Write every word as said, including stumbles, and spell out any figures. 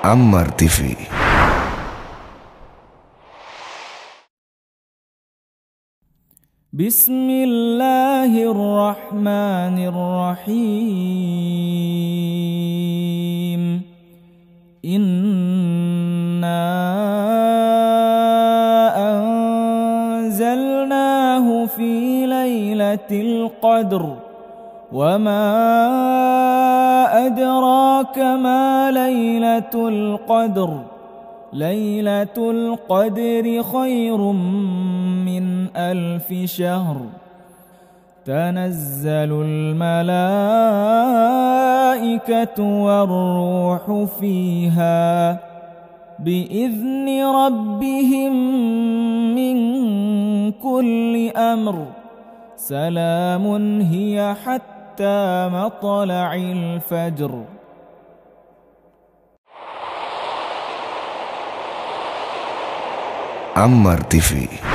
Ammar T V. بسم الله الرحمن الرحيم. إنا أنزلناه في ليلة القدر وما أدراك ما ليلة القدر. ليلة القدر خير من ألف شهر. تنزل الملائكة والروح فيها بإذن ربهم من كل أمر. سلام هي حتى مطلع الفجر. Ammar T V.